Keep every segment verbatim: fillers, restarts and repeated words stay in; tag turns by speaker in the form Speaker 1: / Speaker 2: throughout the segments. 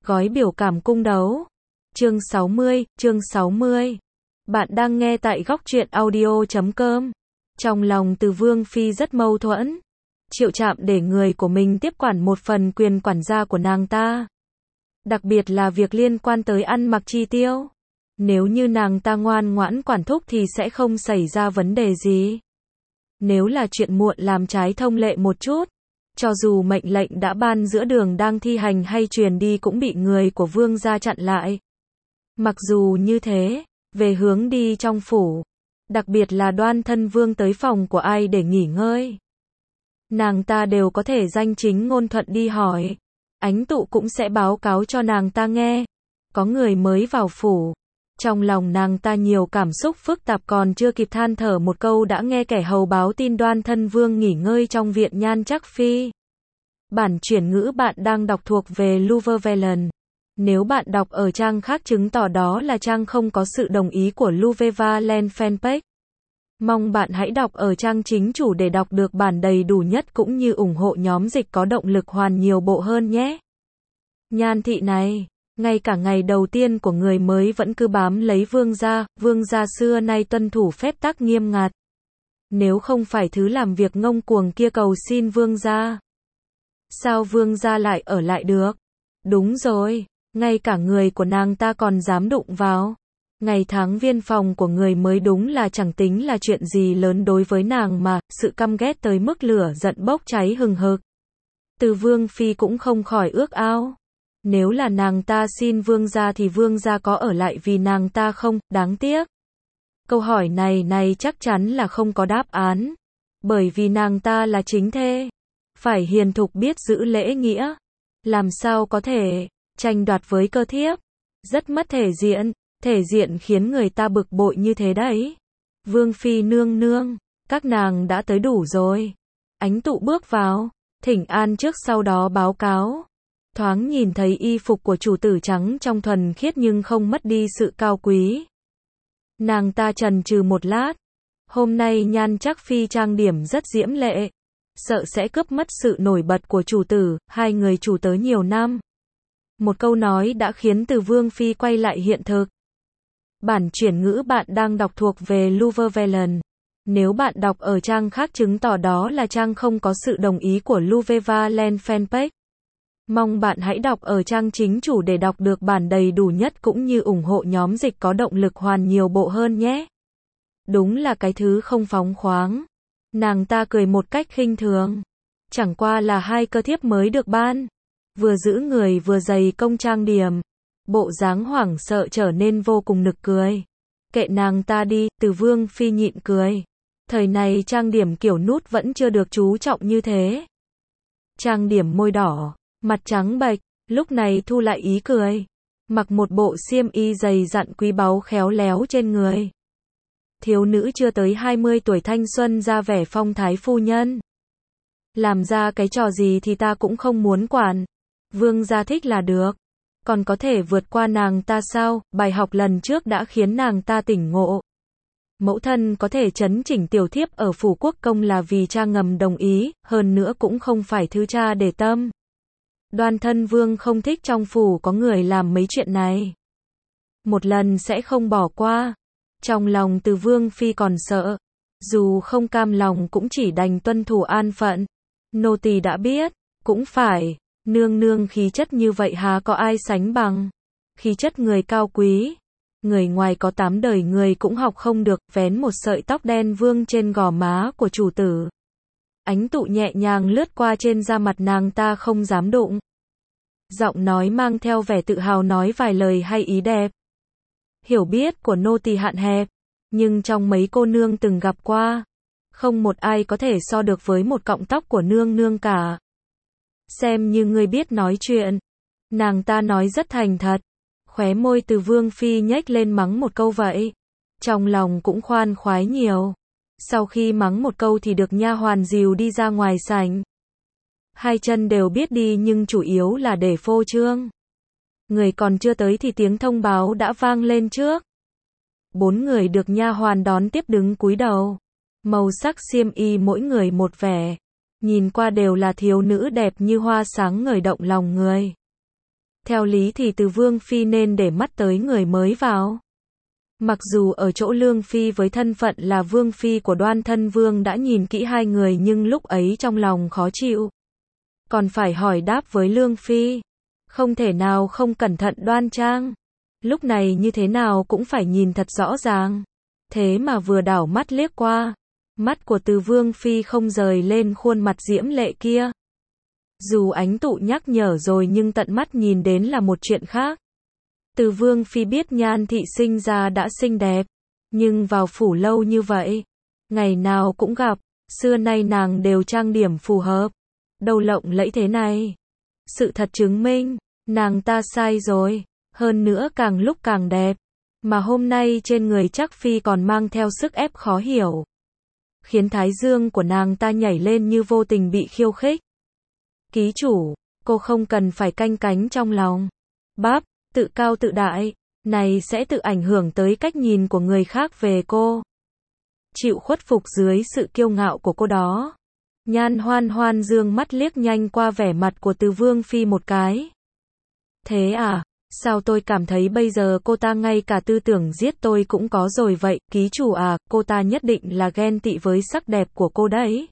Speaker 1: Gói biểu cảm cung đấu. Chương sáu mươi, chương sáu mươi. Bạn đang nghe tại góc truyện audio chấm com. Trong lòng Từ Vương Phi rất mâu thuẫn. Triệu Trạm để người của mình tiếp quản một phần quyền quản gia của nàng ta. Đặc biệt là việc liên quan tới ăn mặc chi tiêu. Nếu như nàng ta ngoan ngoãn quản thúc thì sẽ không xảy ra vấn đề gì. Nếu là chuyện muộn làm trái thông lệ một chút, cho dù mệnh lệnh đã ban giữa đường đang thi hành hay truyền đi cũng bị người của vương gia chặn lại. Mặc dù như thế, về hướng đi trong phủ, đặc biệt là Đoan Thân Vương tới phòng của ai để nghỉ ngơi, nàng ta đều có thể danh chính ngôn thuận đi hỏi. Ánh Tụ cũng sẽ báo cáo cho nàng ta nghe. Có người mới vào phủ. Trong lòng nàng ta nhiều cảm xúc phức tạp, còn chưa kịp than thở một câu đã nghe kẻ hầu báo tin Đoan Thân Vương nghỉ ngơi trong viện Nhan Trắc Phi. Bản chuyển ngữ bạn đang đọc thuộc về Luvevelen. Nếu bạn đọc ở trang khác chứng tỏ đó là trang không có sự đồng ý của Luvevelen fanpage. Mong bạn hãy đọc ở trang chính chủ để đọc được bản đầy đủ nhất cũng như ủng hộ nhóm dịch có động lực hoàn nhiều bộ hơn nhé. Nhan thị này, ngay cả ngày đầu tiên của người mới vẫn cứ bám lấy vương gia, vương gia xưa nay tuân thủ phép tắc nghiêm ngặt. Nếu không phải thứ làm việc ngông cuồng kia cầu xin vương gia, sao vương gia lại ở lại được? Đúng rồi, ngay cả người của nàng ta còn dám đụng vào. Ngày tháng viên phòng của người mới đúng là chẳng tính là chuyện gì lớn đối với nàng mà, sự căm ghét tới mức lửa giận bốc cháy hừng hực. Từ Vương Phi cũng không khỏi ước ao. Nếu là nàng ta xin vương gia thì vương gia có ở lại vì nàng ta không? Đáng tiếc. Câu hỏi này này chắc chắn là không có đáp án. Bởi vì nàng ta là chính thê. Phải hiền thục biết giữ lễ nghĩa. Làm sao có thể tranh đoạt với cơ thiếp. Rất mất thể diện. Thể diện khiến người ta bực bội như thế đấy. Vương Phi nương nương, các nàng đã tới đủ rồi. Ánh Tụ bước vào, thỉnh an trước sau đó báo cáo. Thoáng nhìn thấy y phục của chủ tử trắng trong thuần khiết nhưng không mất đi sự cao quý. Nàng ta chần chừ một lát. Hôm nay Nhan Trắc Phi trang điểm rất diễm lệ. Sợ sẽ cướp mất sự nổi bật của chủ tử, hai người chủ tớ nhiều năm. Một câu nói đã khiến Từ Vương Phi quay lại hiện thực. Bản chuyển ngữ bạn đang đọc thuộc về Luvevelen. Nếu bạn đọc ở trang khác chứng tỏ đó là trang không có sự đồng ý của Luvevelen fanpage. Mong bạn hãy đọc ở trang chính chủ để đọc được bản đầy đủ nhất cũng như ủng hộ nhóm dịch có động lực hoàn nhiều bộ hơn nhé. Đúng là cái thứ không phóng khoáng. Nàng ta cười một cách khinh thường. Chẳng qua là hai cơ thiếp mới được ban. Vừa giữ người vừa dày công trang điểm. Bộ dáng hoảng sợ trở nên vô cùng nực cười. Kệ nàng ta đi, Từ Vương Phi nhịn cười. Thời này trang điểm kiểu nút vẫn chưa được chú trọng như thế. Trang điểm môi đỏ, mặt trắng bệch, lúc này thu lại ý cười. Mặc một bộ xiêm y dày dặn quý báu khéo léo trên người. Thiếu nữ chưa tới hai mươi tuổi thanh xuân ra vẻ phong thái phu nhân. Làm ra cái trò gì thì ta cũng không muốn quản. Vương gia thích là được. Còn có thể vượt qua nàng ta sao? Bài học lần trước đã khiến nàng ta tỉnh ngộ. Mẫu thân có thể chấn chỉnh tiểu thiếp ở phủ quốc công là vì cha ngầm đồng ý, hơn nữa cũng không phải thứ cha để tâm. Đoan Thân Vương không thích trong phủ có người làm mấy chuyện này. Một lần sẽ không bỏ qua. Trong lòng Từ Vương Phi còn sợ. Dù không cam lòng cũng chỉ đành tuân thủ an phận. Nô tỳ đã biết, cũng phải. Nương nương khí chất như vậy há có ai sánh bằng. Khí chất người cao quý. Người ngoài có tám đời người cũng học không được. Vén một sợi tóc đen vương trên gò má của chủ tử. Ánh Tụ nhẹ nhàng lướt qua trên da mặt nàng ta không dám đụng. Giọng nói mang theo vẻ tự hào nói vài lời hay ý đẹp. Hiểu biết của nô tỳ hạn hẹp. Nhưng trong mấy cô nương từng gặp qua, không một ai có thể so được với một cọng tóc của nương nương cả. Xem như ngươi biết nói chuyện. Nàng ta nói rất thành thật. Khóe môi Từ Vương Phi nhếch lên mắng một câu vậy. Trong lòng cũng khoan khoái nhiều. Sau khi mắng một câu thì được nha hoàn dìu đi ra ngoài sảnh. Hai chân đều biết đi nhưng chủ yếu là để phô trương. Người còn chưa tới thì tiếng thông báo đã vang lên trước. Bốn người được nha hoàn đón tiếp đứng cúi đầu. Màu sắc xiêm y mỗi người một vẻ. Nhìn qua đều là thiếu nữ đẹp như hoa sáng ngời động lòng người. Theo lý thì Từ Vương Phi nên để mắt tới người mới vào. Mặc dù ở chỗ Lương Phi với thân phận là Vương Phi của Đoan Thân Vương đã nhìn kỹ hai người nhưng lúc ấy trong lòng khó chịu. Còn phải hỏi đáp với Lương Phi. Không thể nào không cẩn thận đoan trang. Lúc này như thế nào cũng phải nhìn thật rõ ràng. Thế mà vừa đảo mắt liếc qua. Mắt của Từ Vương Phi không rời lên khuôn mặt diễm lệ kia. Dù Ánh Tụ nhắc nhở rồi nhưng tận mắt nhìn đến là một chuyện khác. Từ Vương Phi biết Nhan Thị sinh ra đã xinh đẹp. Nhưng vào phủ lâu như vậy. Ngày nào cũng gặp. Xưa nay nàng đều trang điểm phù hợp. Đâu lộng lẫy thế này. Sự thật chứng minh. Nàng ta sai rồi. Hơn nữa càng lúc càng đẹp. Mà hôm nay trên người Trác Phi còn mang theo sức ép khó hiểu. Khiến thái dương của nàng ta nhảy lên như vô tình bị khiêu khích. Ký chủ, cô không cần phải canh cánh trong lòng. Báp, tự cao tự đại, này sẽ tự ảnh hưởng tới cách nhìn của người khác về cô. Chịu khuất phục dưới sự kiêu ngạo của cô đó. Nhan Hoan Hoan dương mắt liếc nhanh qua vẻ mặt của Từ Vương Phi một cái. Thế à, sao tôi cảm thấy bây giờ cô ta ngay cả tư tưởng giết tôi cũng có rồi vậy, ký chủ à, cô ta nhất định là ghen tị với sắc đẹp của cô đấy.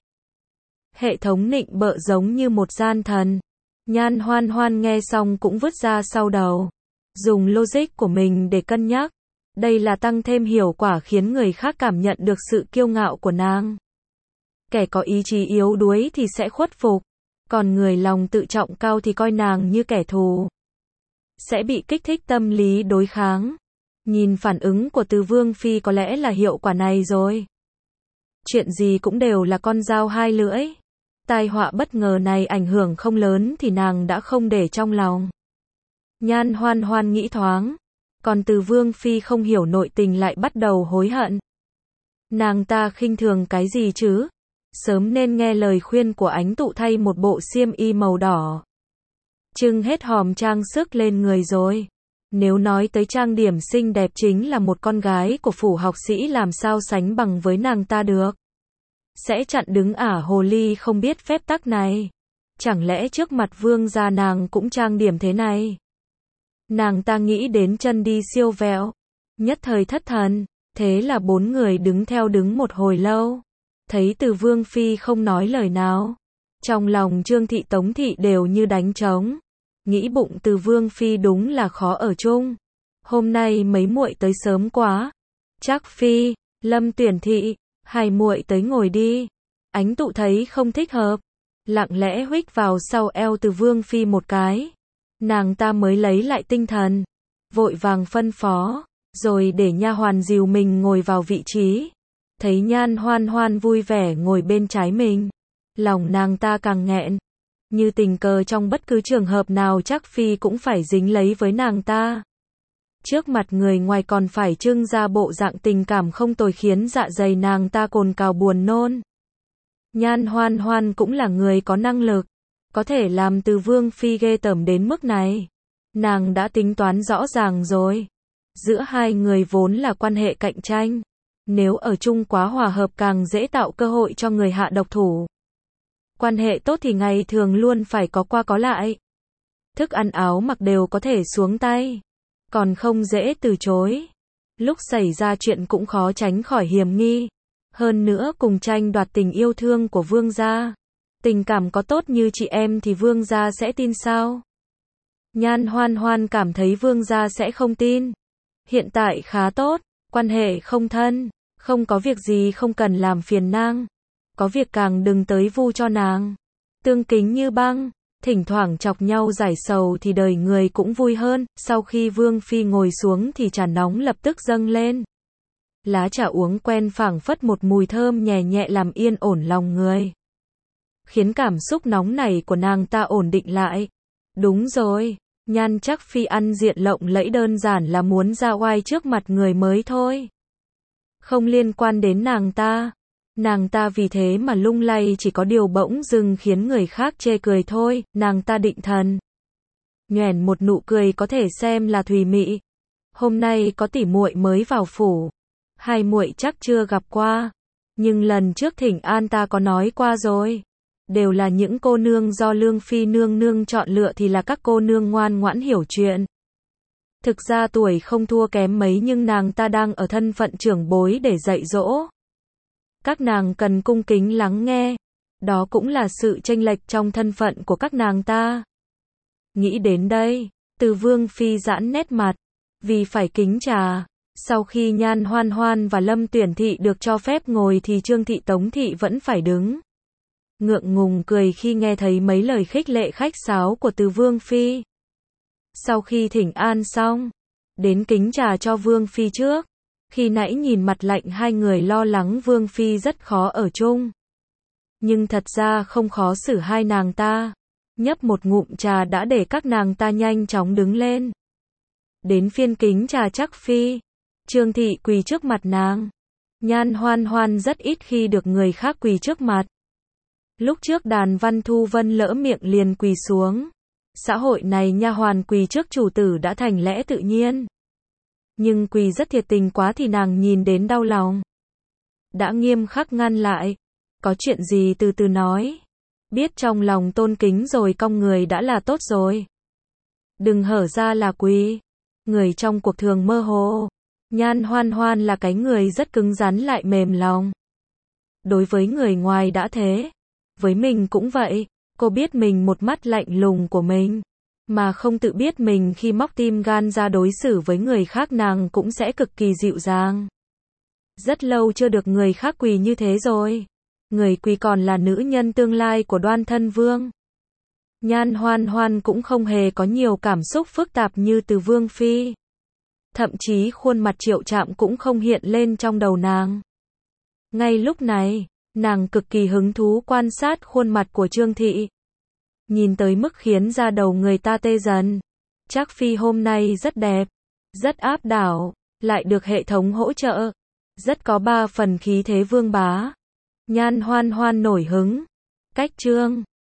Speaker 1: Hệ thống nịnh bợ giống như một gian thần. Nhan Hoan Hoan nghe xong cũng vứt ra sau đầu. Dùng logic của mình để cân nhắc. Đây là tăng thêm hiệu quả khiến người khác cảm nhận được sự kiêu ngạo của nàng. Kẻ có ý chí yếu đuối thì sẽ khuất phục. Còn người lòng tự trọng cao thì coi nàng như kẻ thù. Sẽ bị kích thích tâm lý đối kháng. Nhìn phản ứng của Từ Vương Phi có lẽ là hiệu quả này rồi. Chuyện gì cũng đều là con dao hai lưỡi. Tai họa bất ngờ này ảnh hưởng không lớn thì nàng đã không để trong lòng. Nhan Hoan Hoan nghĩ thoáng. Còn Từ Vương Phi không hiểu nội tình lại bắt đầu hối hận. Nàng ta khinh thường cái gì chứ? Sớm nên nghe lời khuyên của Ánh Tụ thay một bộ xiêm y màu đỏ. Trưng hết hòm trang sức lên người rồi. Nếu nói tới trang điểm xinh đẹp chính là một con gái của phủ học sĩ làm sao sánh bằng với nàng ta được. Sẽ chặn đứng ả hồ ly không biết phép tắc này. Chẳng lẽ trước mặt vương gia nàng cũng trang điểm thế này? Nàng ta nghĩ đến chân đi siêu vẹo. Nhất thời thất thần. Thế là bốn người đứng theo đứng một hồi lâu. Thấy Từ Vương Phi không nói lời nào. Trong lòng Trương Thị Tống Thị đều như đánh trống. Nghĩ bụng Từ Vương Phi đúng là khó ở chung. Hôm nay mấy muội tới sớm quá. Trác Phi, Lâm Tuyển Thị, hai muội tới ngồi đi. Ánh Tụ thấy không thích hợp. Lặng lẽ huých vào sau eo Từ Vương Phi một cái. Nàng ta mới lấy lại tinh thần. Vội vàng phân phó. Rồi để nha hoàn dìu mình ngồi vào vị trí. Thấy Nhan Hoan Hoan vui vẻ ngồi bên trái mình. Lòng nàng ta càng nghẹn. Như tình cờ trong bất cứ trường hợp nào Trác Phi cũng phải dính lấy với nàng ta. Trước mặt người ngoài còn phải trưng ra bộ dạng tình cảm không tồi khiến dạ dày nàng ta cồn cào buồn nôn. Nhan Hoan Hoan cũng là người có năng lực. Có thể làm Từ Vương Phi ghê tởm đến mức này. Nàng đã tính toán rõ ràng rồi. Giữa hai người vốn là quan hệ cạnh tranh. Nếu ở chung quá hòa hợp càng dễ tạo cơ hội cho người hạ độc thủ. Quan hệ tốt thì ngày thường luôn phải có qua có lại. Thức ăn áo mặc đều có thể xuống tay. Còn không dễ từ chối. Lúc xảy ra chuyện cũng khó tránh khỏi hiểm nghi. Hơn nữa cùng tranh đoạt tình yêu thương của vương gia. Tình cảm có tốt như chị em thì vương gia sẽ tin sao? Nhan Hoan Hoan cảm thấy vương gia sẽ không tin. Hiện tại khá tốt, quan hệ không thân, không có việc gì không cần làm phiền nàng. Có việc càng đừng tới vu cho nàng. Tương kính như băng, thỉnh thoảng chọc nhau giải sầu thì đời người cũng vui hơn. Sau khi Vương Phi ngồi xuống thì trà nóng lập tức dâng lên. Lá trà uống quen phảng phất một mùi thơm nhẹ nhẹ làm yên ổn lòng người. Khiến cảm xúc nóng nảy của nàng ta ổn định lại. Đúng rồi, Nhan Trác Phi ăn diện lộng lẫy đơn giản là muốn ra oai trước mặt người mới thôi. Không liên quan đến nàng ta. Nàng ta vì thế mà lung lay chỉ có điều bỗng dưng khiến người khác chê cười thôi. Nàng ta định thần. Nhoẻn một nụ cười có thể xem là thùy mị. Hôm nay có tỷ muội mới vào phủ. Hai muội chắc chưa gặp qua. Nhưng lần trước thỉnh an ta có nói qua rồi. đều là những cô nương do Lương Phi nương nương chọn lựa thì là các cô nương ngoan ngoãn hiểu chuyện. Thực ra tuổi không thua kém mấy nhưng nàng ta đang ở thân phận trưởng bối để dạy dỗ. Các nàng cần cung kính lắng nghe. Đó cũng là sự chênh lệch trong thân phận của các nàng ta. Nghĩ đến đây, Từ Vương Phi giãn nét mặt, vì phải kính trà. Sau khi Nhan Hoan Hoan và Lâm Tuyển Thị được cho phép ngồi thì Trương Thị Tống Thị vẫn phải đứng. Ngượng ngùng cười khi nghe thấy mấy lời khích lệ khách sáo của Từ Vương Phi. Sau khi thỉnh an xong, đến kính trà cho Vương Phi trước. Khi nãy nhìn mặt lạnh hai người lo lắng Vương Phi rất khó ở chung. Nhưng thật ra không khó xử hai nàng ta. Nhấp một ngụm trà đã để các nàng ta nhanh chóng đứng lên. Đến phiên kính trà chắc Phi. Trương Thị quỳ trước mặt nàng. Nhan Hoan Hoan rất ít khi được người khác quỳ trước mặt. Lúc trước Đàn Văn Thu Vân lỡ miệng liền quỳ xuống. Xã hội này nha hoàn quỳ trước chủ tử đã thành lẽ tự nhiên. Nhưng quỳ rất thiệt tình quá thì nàng nhìn đến đau lòng. Đã nghiêm khắc ngăn lại. Có chuyện gì từ từ nói. Biết trong lòng tôn kính rồi cong người đã là tốt rồi. Đừng hở ra là quỳ. Người trong cuộc thường mơ hồ. Nhan Hoan Hoan là cái người rất cứng rắn lại mềm lòng. Đối với người ngoài đã thế. Với mình cũng vậy. Cô biết mình một mắt lạnh lùng của mình. Mà không tự biết mình khi móc tim gan ra đối xử với người khác nàng cũng sẽ cực kỳ dịu dàng. Rất lâu chưa được người khác quỳ như thế rồi. Người quỳ còn là nữ nhân tương lai của Đoan Thân Vương. Nhan Hoan Hoan cũng không hề có nhiều cảm xúc phức tạp như Từ Vương Phi. Thậm chí khuôn mặt Triệu Trạm cũng không hiện lên trong đầu nàng. Ngay lúc này, nàng cực kỳ hứng thú quan sát khuôn mặt của Trương Thị. Nhìn tới mức khiến da đầu người ta tê dần. Trác Phi hôm nay rất đẹp, rất áp đảo, lại được hệ thống hỗ trợ. Rất có ba phần khí thế vương bá. Nhan Hoan Hoan nổi hứng. Cách Trương